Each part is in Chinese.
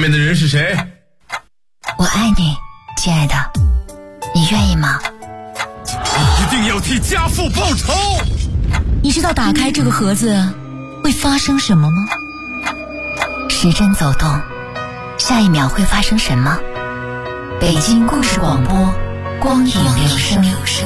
面的人是谁？ 我爱你，亲爱的，你愿意吗？ 你一定要替家父报仇！ 你知道打开这个盒子会发生什么吗？时针走动，下一秒会发生什么？北京故事广播，光影留声。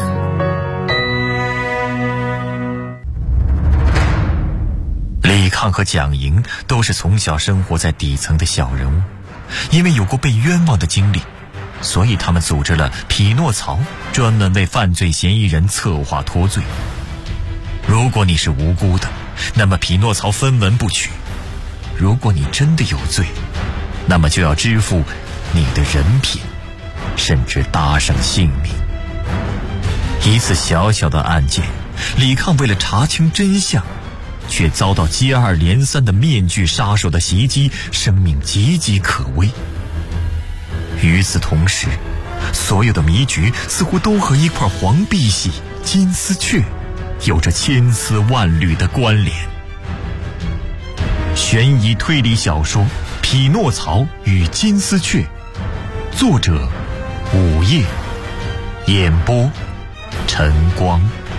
李抗和蒋莹都是从小生活在底层的小人物，因为有过被冤枉的经历，所以他们组织了匹诺曹，专门为犯罪嫌疑人策划脱罪。如果你是无辜的，那么匹诺曹分文不取；如果你真的有罪，那么就要支付你的人品，甚至搭上性命。一次小小的案件，李抗为了查清真相，却遭到接二连三的面具杀手的袭击，生命岌岌可危。与此同时，所有的迷局似乎都和一块黄碧玺金丝雀有着千丝万缕的关联。悬疑推理小说《匹诺曹与金丝雀》，作者午夜，演播晨光。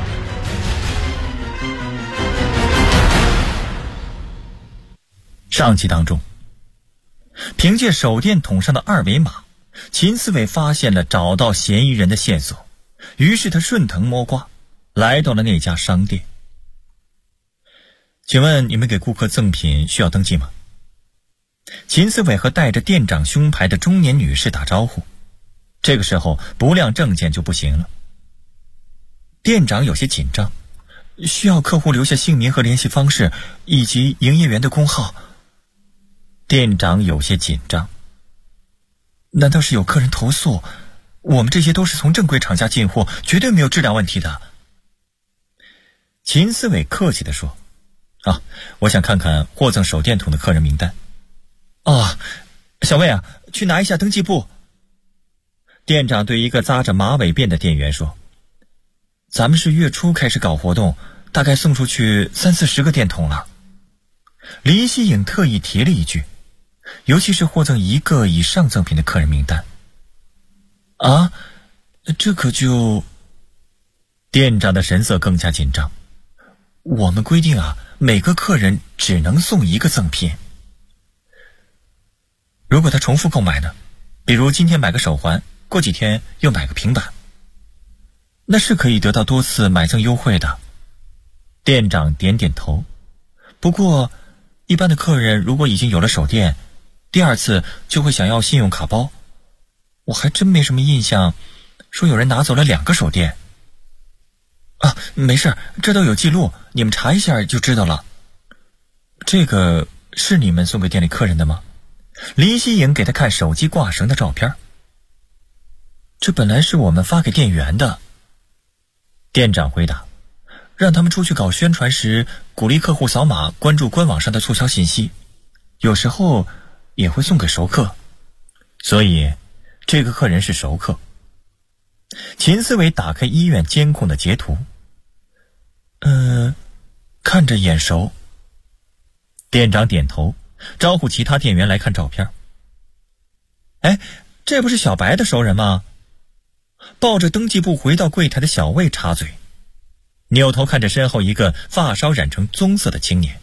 上集当中，凭借手电筒上的二维码，秦思伟发现了找到嫌疑人的线索，于是他顺藤摸瓜，来到了那家商店。请问你们给顾客赠品需要登记吗？秦思伟和带着店长胸牌的中年女士打招呼，这个时候不亮证件就不行了。店长有些紧张，需要客户留下姓名和联系方式，以及营业员的工号。店长有些紧张，难道是有客人投诉？我们这些都是从正规厂家进货，绝对没有质量问题的。秦思伟客气地说，我想看看获赠手电筒的客人名单。小魏啊，去拿一下登记簿。店长对一个扎着马尾辫的店员说，咱们是月初开始搞活动，大概送出去30-40个电筒了。李希颖特意提了一句，尤其是获赠1个以上赠品的客人名单。这可就……店长的神色更加紧张。我们规定每个客人只能送1个赠品。如果他重复购买呢？比如今天买个手环，过几天又买个平板，那是可以得到多次买赠优惠的。店长点点头。不过一般的客人如果已经有了手电，第2次就会想要信用卡包。我还真没什么印象说有人拿走了2个手电。没事，这都有记录，你们查一下就知道了。这个是你们送给店里客人的吗？李希颖给他看手机挂绳的照片。这本来是我们发给店员的。店长回答，让他们出去搞宣传时，鼓励客户扫码关注官网上的促销信息，有时候也会送给熟客，所以这个客人是熟客。秦思伟打开医院监控的截图，看着眼熟。店长点头，招呼其他店员来看照片。这不是小白的熟人吗？抱着登记簿回到柜台的小魏插嘴，扭头看着身后一个发梢染成棕色的青年。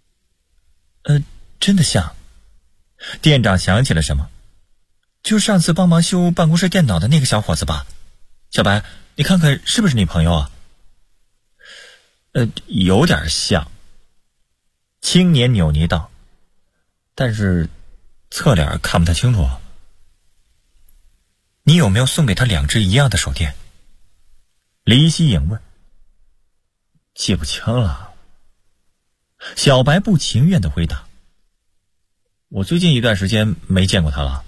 真的像。店长想起了什么，就上次帮忙修办公室电脑的那个小伙子吧。小白，你看看是不是你朋友啊？有点像。青年扭捏道，但是侧脸看不太清楚。你有没有送给他2只一样的手电？李希颖问。记不清了。小白不情愿地回答，我最近一段时间没见过他了。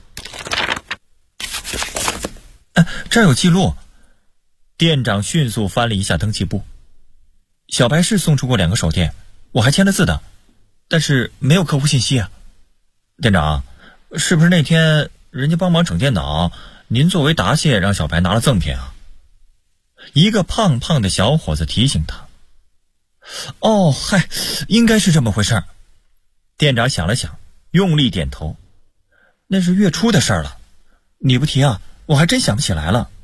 这儿有记录。店长迅速翻了一下登记簿，小白是送出过2个手电，我还签了字的，但是没有客户信息啊。店长，是不是那天人家帮忙整电脑，您作为答谢让小白拿了赠品啊？一个胖胖的小伙子提醒他。应该是这么回事。店长想了想，用力点头。 那是月初的事儿了，你不提啊，我还真想不起来了。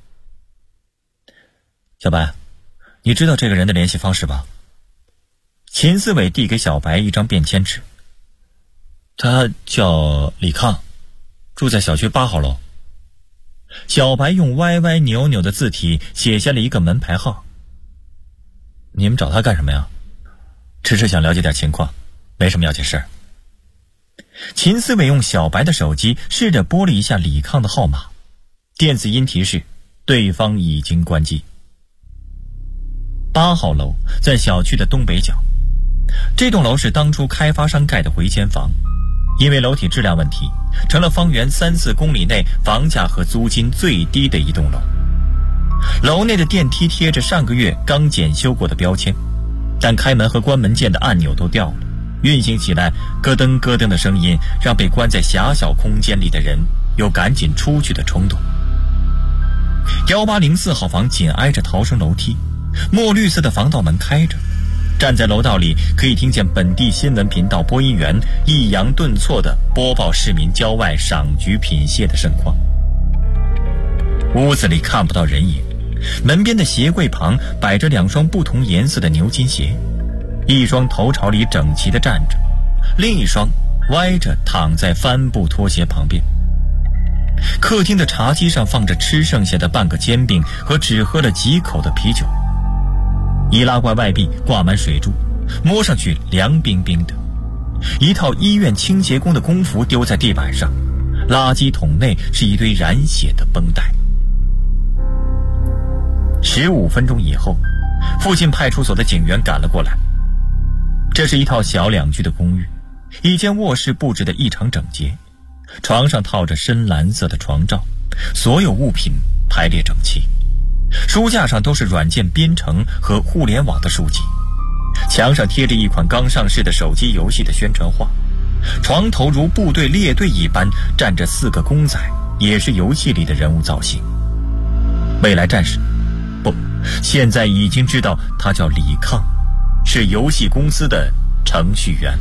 小白，你知道这个人的联系方式吧？秦思伟递给小白一张便签纸。他叫李康，住在小区8号楼。小白用歪歪扭扭的字体写下了一个门牌号。你们找他干什么呀？只是想了解点情况，没什么要紧事儿。秦思伟用小白的手机试着拨了一下李康的号码，电子音提示对方已经关机。8号楼在小区的东北角，这栋楼是当初开发商盖的回迁房，因为楼体质量问题，成了方圆3-4公里内房价和租金最低的一栋楼。楼内的电梯贴着上个月刚检修过的标签，但开门和关门键的按钮都掉了，运行起来咯噔咯噔的声音让被关在狭小空间里的人有赶紧出去的冲动。1804号房紧挨着逃生楼梯，墨绿色的防盗门开着，站在楼道里可以听见本地新闻频道播音员抑扬顿挫地播报市民郊外赏菊品蟹的盛况。屋子里看不到人影，门边的鞋柜旁摆着2双不同颜色的牛津鞋，一双头朝里整齐地站着，另一双歪着躺在帆布拖鞋旁边。客厅的茶几上放着吃剩下的半个煎饼和只喝了几口的啤酒，易拉罐外壁挂满水珠，摸上去凉冰冰的。一套医院清洁工的工服丢在地板上，垃圾桶内是一堆染血的绷带。15分钟以后，附近派出所的警员赶了过来。这是一套小2居的公寓，一间卧室布置得异常整洁，床上套着深蓝色的床罩，所有物品排列整齐，书架上都是软件编程和互联网的书籍，墙上贴着一款刚上市的手机游戏的宣传画，床头如部队列队一般站着4个公仔，也是游戏里的人物造型。未来战士，不，现在已经知道他叫李康，是游戏公司的程序员。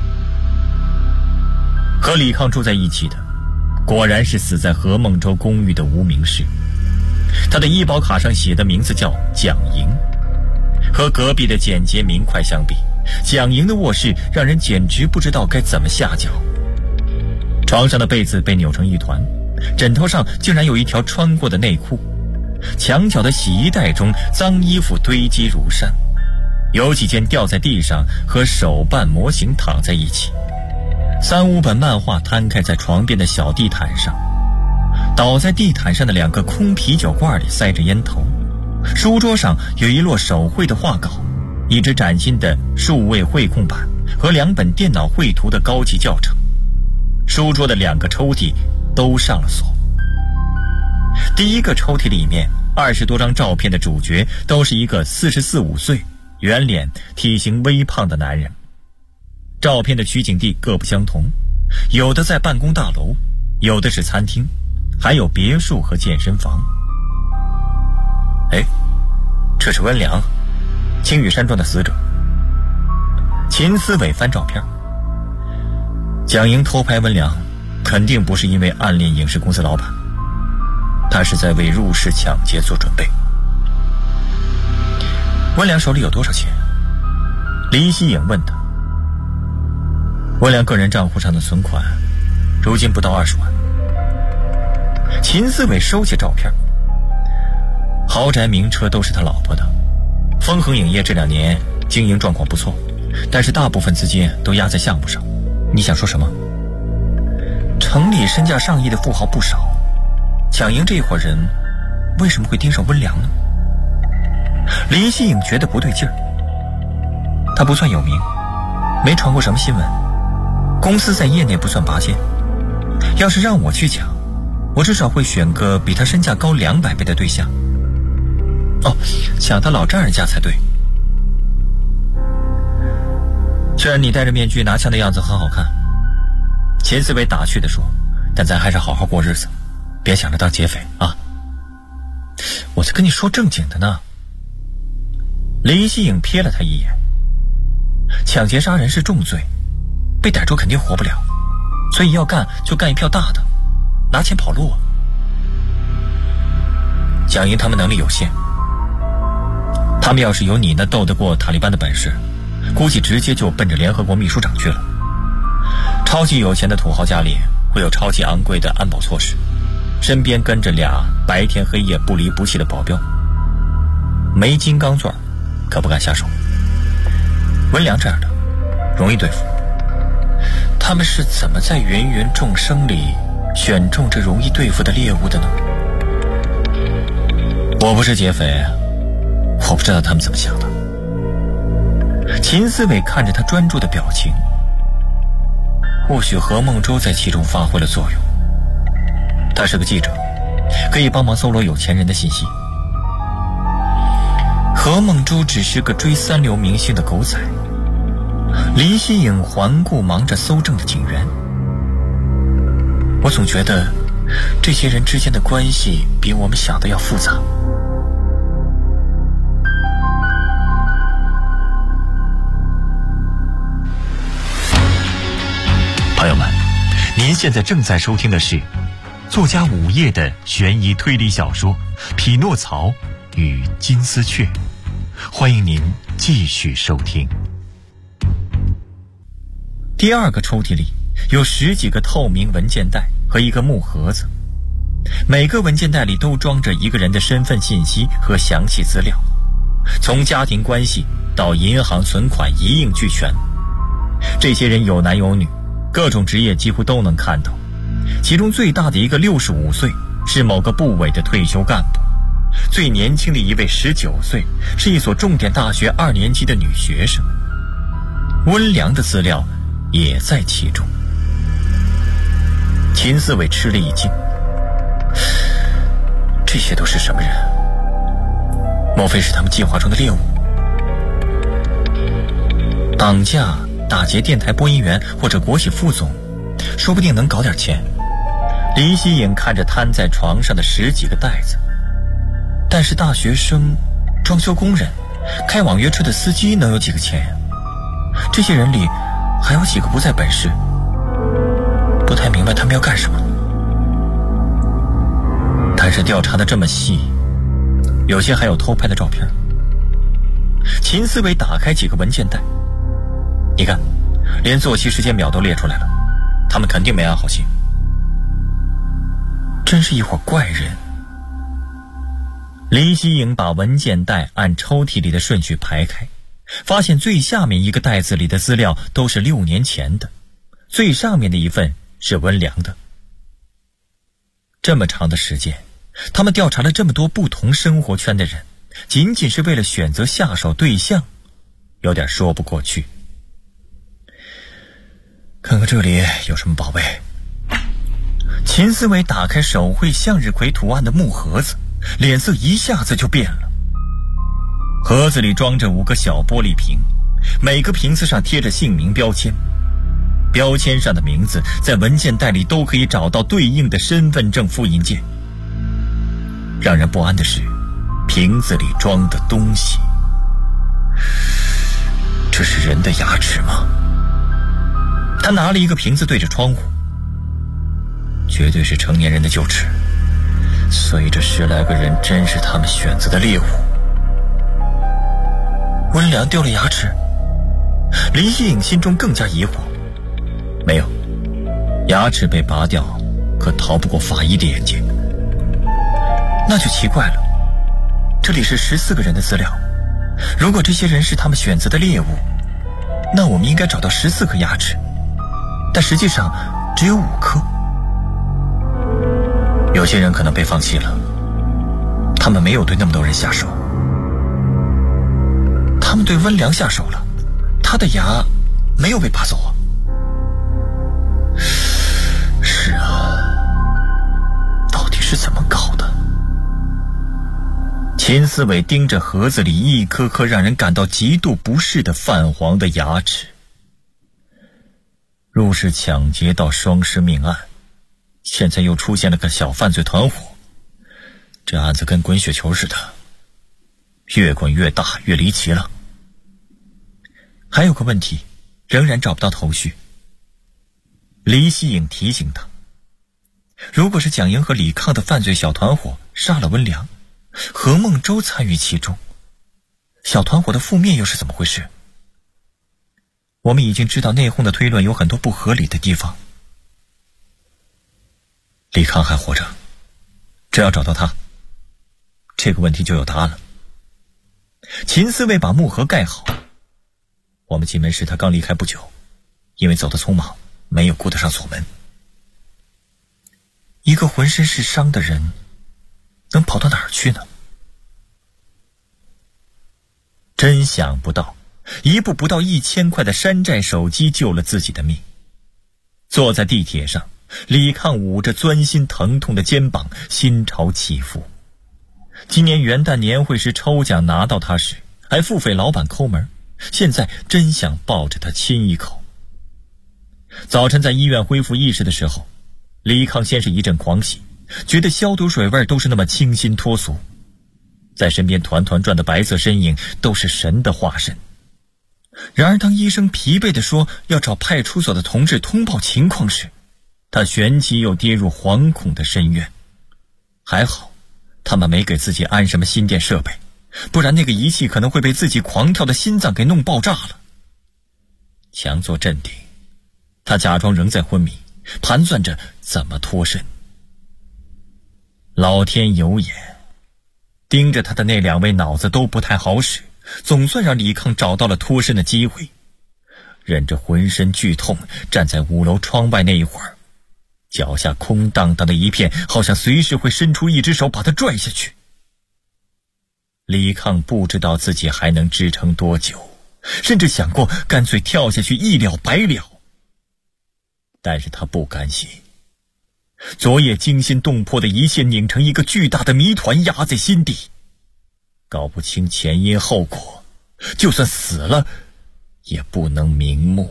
和李康住在一起的果然是死在何孟洲公寓的无名氏，他的医保卡上写的名字叫蒋莹。和隔壁的简洁明快相比，蒋莹的卧室让人简直不知道该怎么下脚。床上的被子被扭成一团，枕头上竟然有一条穿过的内裤，墙角的洗衣袋中脏衣服堆积如山，有几件掉在地上和手办模型躺在一起。3-5本漫画摊开在床边的小地毯上，倒在地毯上的2个空啤酒罐里塞着烟头。书桌上有一摞手绘的画稿，一只崭新的数位绘控板和2本电脑绘图的高级教程。书桌的2个抽屉都上了锁。第一个抽屉里面20多张照片的主角都是一个44-45岁、圆脸、体型微胖的男人。照片的取景地各不相同，有的在办公大楼，有的是餐厅，还有别墅和健身房。哎，这是温良，青羽山庄的死者。秦思伟翻照片，蒋莹偷拍温良，肯定不是因为暗恋影视公司老板，他是在为入室抢劫做准备。温良手里有多少钱？黎希颖问他。温良个人账户上的存款如今不到20万。秦思伟收起照片，豪宅名车都是他老婆的。丰恒影业这2年经营状况不错，但是大部分资金都压在项目上。你想说什么？城里身价上亿的富豪不少，蒋莹这一伙人为什么会盯上温良呢？黎希颖觉得不对劲儿。他不算有名，没传过什么新闻，公司在业内不算拔尖。要是让我去抢，我至少会选个比他身价高200倍的对象。抢他老丈人家才对。虽然你戴着面具拿枪的样子很好看，秦思伟打趣地说，但咱还是好好过日子，别想着当劫匪啊。我在跟你说正经的呢。黎希颖瞥了他一眼，抢劫杀人是重罪，被逮住肯定活不了，所以要干就干一票大的， 拿钱跑路啊。蒋英他们能力有限，他们要是有你那斗得过塔利班的本事，估计直接就奔着联合国秘书长去了。超级有钱的土豪家里会有超级昂贵的安保措施，身边跟着俩白天黑夜不离不弃的保镖，没金刚钻可不敢下手。温良这样的容易对付，他们是怎么在芸芸众生里选中这容易对付的猎物的呢？我不是劫匪，我不知道他们怎么想的。秦思伟看着他专注的表情，或许何梦舟在其中发挥了作用。他是个记者，可以帮忙搜罗有钱人的信息。何梦舟只是个追三流明星的狗仔，黎希颖环顾忙着搜证的警员。我总觉得这些人之间的关系比我们想的要复杂。 朋友们，您现在正在收听的是作家午夜的悬疑推理小说《匹诺曹与金丝雀》，欢迎您继续收听。 第二个抽屉里有10几个透明文件袋和一个木盒子，每个文件袋里都装着一个人的身份信息和详细资料，从家庭关系到银行存款一应俱全。这些人有男有女，各种职业几乎都能看到。其中最大的一个65岁，是某个部委的退休干部；最年轻的一位19岁，是一所重点大学2年级的女学生。温良的资料也在其中。秦思伟吃了一惊，这些都是什么人？莫非是他们计划中的猎物？绑架、打劫电台播音员或者国企副总，说不定能搞点钱。黎希颖看着摊在床上的10几个袋子，但是大学生、装修工人、开网约车的司机能有几个钱呀？这些人里还有几个不在本市，不太明白他们要干什么。但是调查的这么细，有些还有偷拍的照片。秦思伟打开几个文件袋，你看，连作息时间表都列出来了，他们肯定没安好心。真是一伙怪人。黎希颖把文件袋按抽屉里的顺序排开，发现最下面一个袋子里的资料都是6年前的，最上面的一份是温良的。这么长的时间，他们调查了这么多不同生活圈的人，仅仅是为了选择下手对象，有点说不过去。看看这里有什么宝贝。秦思伟打开手绘向日葵图案的木盒子，脸色一下子就变了。盒子里装着5个小玻璃瓶，每个瓶子上贴着姓名标签，标签上的名字在文件袋里都可以找到对应的身份证复印件。让人不安的是，瓶子里装的东西，这是人的牙齿吗？他拿了一个瓶子对着窗户，绝对是成年人的臼齿，所以这10来个人真是他们选择的猎物。温良丢了牙齿，黎希颖心中更加疑惑。没有，牙齿被拔掉可逃不过法医的眼睛。那就奇怪了，这里是14个人的资料，如果这些人是他们选择的猎物，那我们应该找到14颗牙齿，但实际上只有5颗。有些人可能被放弃了，他们没有对那么多人下手。他们对温良下手了，他的牙没有被拔走啊。是啊，到底是怎么搞的？秦思伟盯着盒子里一颗颗让人感到极度不适的泛黄的牙齿。入室抢劫到双尸命案，现在又出现了个小犯罪团伙，这案子跟滚雪球似的，越滚越大，越离奇了。还有个问题，仍然找不到头绪。黎希颖提醒他， 如果是蒋莹和李抗的犯罪小团伙杀了温良，何孟舟参与其中，小团伙的覆灭又是怎么回事？我们已经知道内讧的推论有很多不合理的地方。李抗还活着，只要找到他，这个问题就有答案了。秦思卫把木盒盖好，我们进门时他刚离开不久，因为走得匆忙，没有顾得上锁门。一个浑身是伤的人能跑到哪儿去呢？真想不到，一部不到1000块的山寨手机救了自己的命。坐在地铁上，李抗捂着钻心疼痛的肩膀，心潮起伏。今年元旦年会时抽奖拿到他时，还付费老板抠门，现在真想抱着他亲一口。早晨在医院恢复意识的时候，李抗先是一阵狂喜，觉得消毒水味都是那么清新脱俗，在身边团团转的白色身影都是神的化身。然而当医生疲惫地说要找派出所的同志通报情况时，他旋即又跌入惶恐的深渊。还好他们没给自己安什么心电设备，不然那个仪器可能会被自己狂跳的心脏给弄爆炸了。强作镇定，他假装仍在昏迷，盘算着怎么脱身。老天有眼，盯着他的那2位脑子都不太好使，总算让李抗找到了脱身的机会。忍着浑身剧痛，站在5楼窗外那一会儿，脚下空荡荡的一片，好像随时会伸出一只手把他拽下去。李抗不知道自己还能支撑多久，甚至想过干脆跳下去一了百了。但是他不甘心，昨夜惊心动魄的一切拧成一个巨大的谜团压在心底，搞不清前因后果，就算死了也不能瞑目。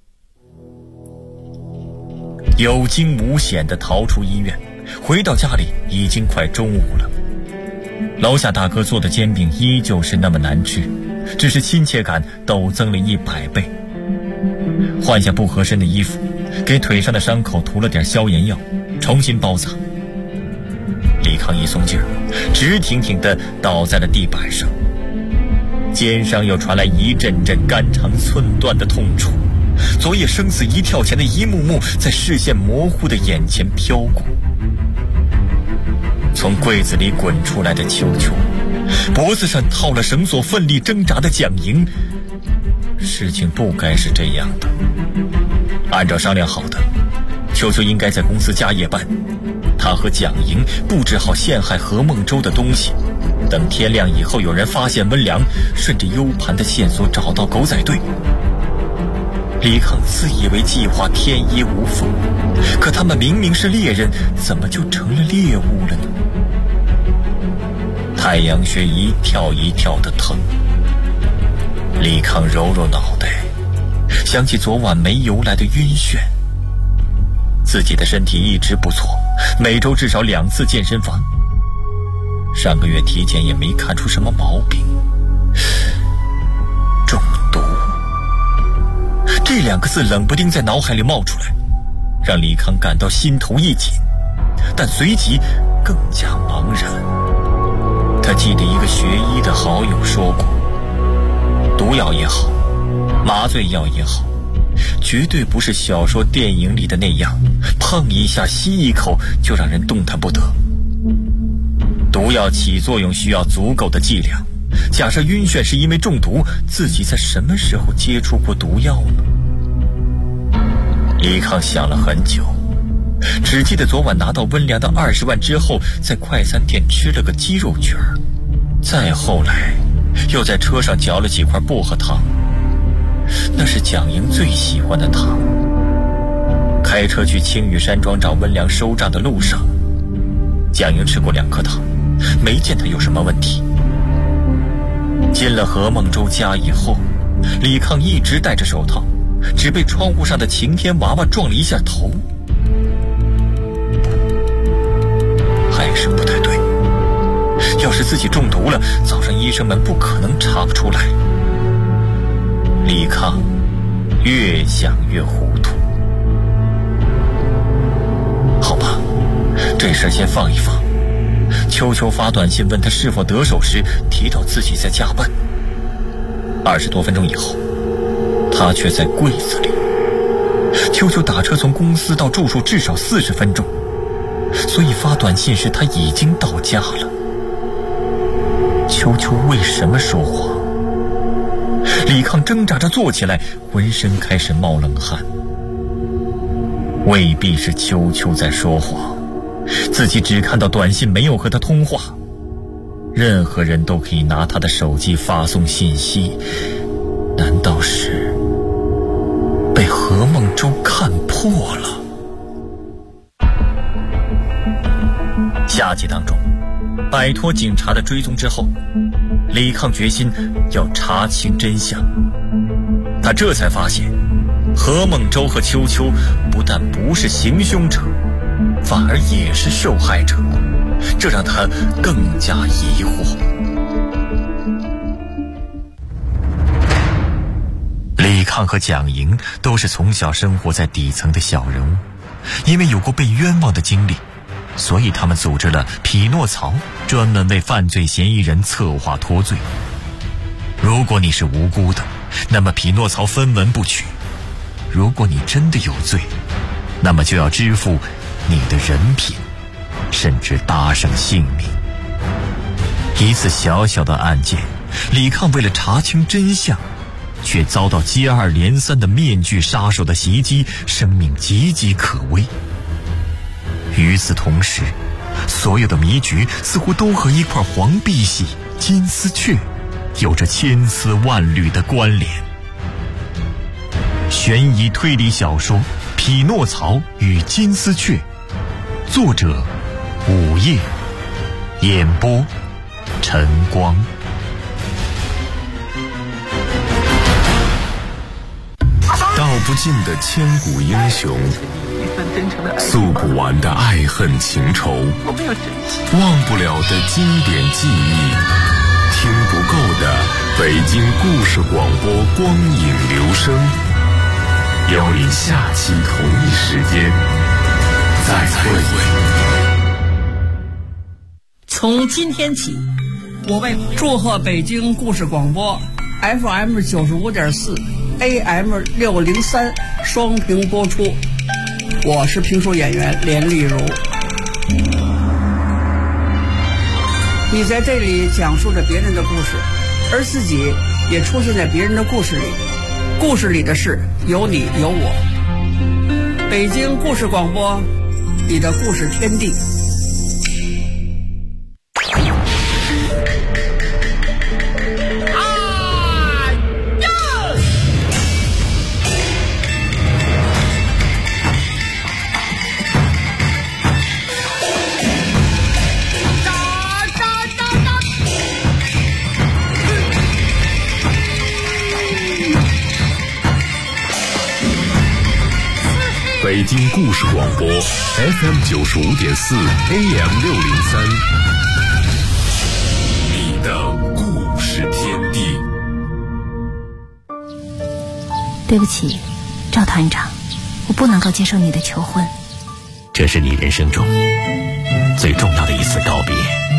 有惊无险地逃出医院，回到家里已经快中午了。楼下大哥做的煎饼依旧是那么难吃，只是亲切感陡增了100倍。换下不合身的衣服，给腿上的伤口涂了点消炎药，重新包扎。李抗一松劲儿，直挺挺地倒在了地板上，肩上又传来一阵阵肝肠寸断的痛楚。昨夜生死一跳前的一幕幕在视线模糊的眼前飘过。从柜子里滚出来的秋秋，脖子上套了绳索奋力挣扎的蒋莹，事情不该是这样的。按照商量好的，秋秋应该在公司加夜班，他和蒋莹布置好陷害何孟舟的东西，等天亮以后有人发现温良，顺着 U 盘的线索找到狗仔队。李抗自以为计划天衣无缝，可他们明明是猎人，怎么就成了猎物了呢？太阳穴一跳一跳的疼。李抗揉揉脑袋，想起昨晚没由来的晕眩。自己的身体一直不错，每周至少2次健身房，上个月体检也没看出什么毛病。中毒，这2个字冷不丁在脑海里冒出来，让李抗感到心头一紧，但随即更加茫然。他记得一个学医的好友说过，毒药也好，麻醉药也好，绝对不是小说电影里的那样，碰一下吸一口就让人动弹不得。毒药起作用需要足够的剂量，假设晕眩是因为中毒，自己在什么时候接触过毒药呢？李抗想了很久，只记得昨晚拿到温良的20万之后，在快餐店吃了个鸡肉卷，再后来又在车上嚼了几块薄荷糖，那是蒋莹最喜欢的糖。开车去青玉山庄找温良收账的路上，蒋莹吃过2颗糖，没见他有什么问题。进了何孟舟家以后，李抗一直戴着手套，只被窗户上的晴天娃娃撞了一下头。还是不太对，要是自己中毒了，早上医生们不可能查不出来。李抗越想越糊涂。好吧， 这事先放一放。秋秋发短信问他是否得手时，提到自己在加班。20多分钟以后，他却在柜子里。秋秋打车从公司到住处至少40分钟，所以发短信时他已经到家了。秋秋为什么说谎？李抗挣扎着坐起来，浑身开始冒冷汗。未必是秋秋在说谎，自己只看到短信，没有和他通话。任何人都可以拿他的手机发送信息，难道是被何梦舟看破了？下集当中，摆脱警察的追踪之后，李抗决心要查清真相。他这才发现，何梦舟和秋秋不但不是行凶者，反而也是受害者，这让他更加疑惑。李抗和蒋莹都是从小生活在底层的小人物，因为有过被冤枉的经历，所以他们组织了匹诺曹，专门为犯罪嫌疑人策划脱罪。如果你是无辜的，那么匹诺曹分文不取；如果你真的有罪，那么就要支付你的人品，甚至搭上性命。一次小小的案件，李抗为了查清真相，却遭到接二连三的面具杀手的袭击，生命岌岌可危。与此同时，所有的迷局似乎都和一块黄碧玺、金丝雀有着千丝万缕的关联。悬疑推理小说《匹诺曹与金丝雀》，作者午夜，演播晨光。 道不尽的千古英雄，诉不完的爱恨情仇，忘不了的经典记忆，听不够的北京故事广播光影留声。邀您下期同一时间再会。 从今天起，我为祝贺北京故事广播 FM 95.4 AM 603双屏播出。我是评书演员连丽如。你在这里讲述着别人的故事，而自己也出现在别人的故事里。故事里的事有你有我。北京故事广播，你的故事天地。 北京故事广播 FM 95.4 AM 603，你的故事天地。 对不起，赵团长，我不能够接受你的求婚。 这是你人生中最重要的一次告别，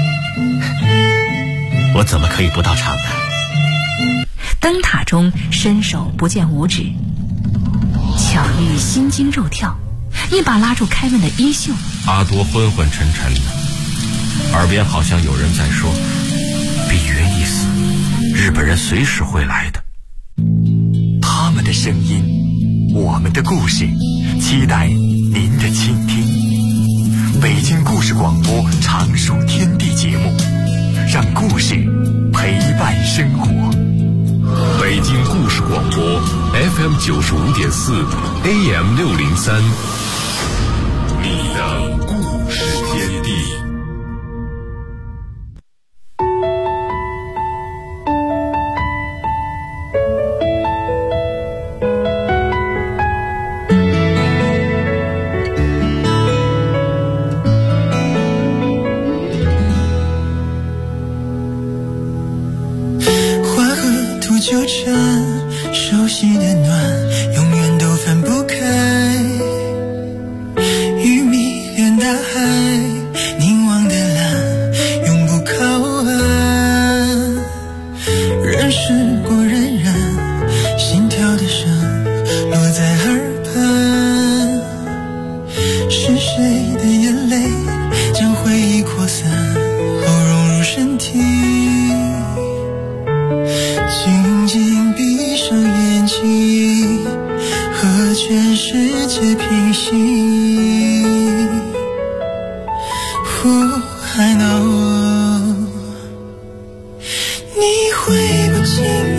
我怎么可以不到场呢？ 灯塔中伸手不见五指，巧遇心惊肉跳，一把拉住开门的衣袖。 阿多昏昏沉沉的，耳边好像有人在说：“比约意思，日本人随时会来的。” 他们的声音，我们的故事，期待您的倾听。北京故事广播常数天地节目，让故事陪伴生活。 北京故事广播 FM 95.4 AM 603，你的故事天地。 纠缠，熟悉的暖，永远都分不开。鱼迷恋大海， I know 你会不经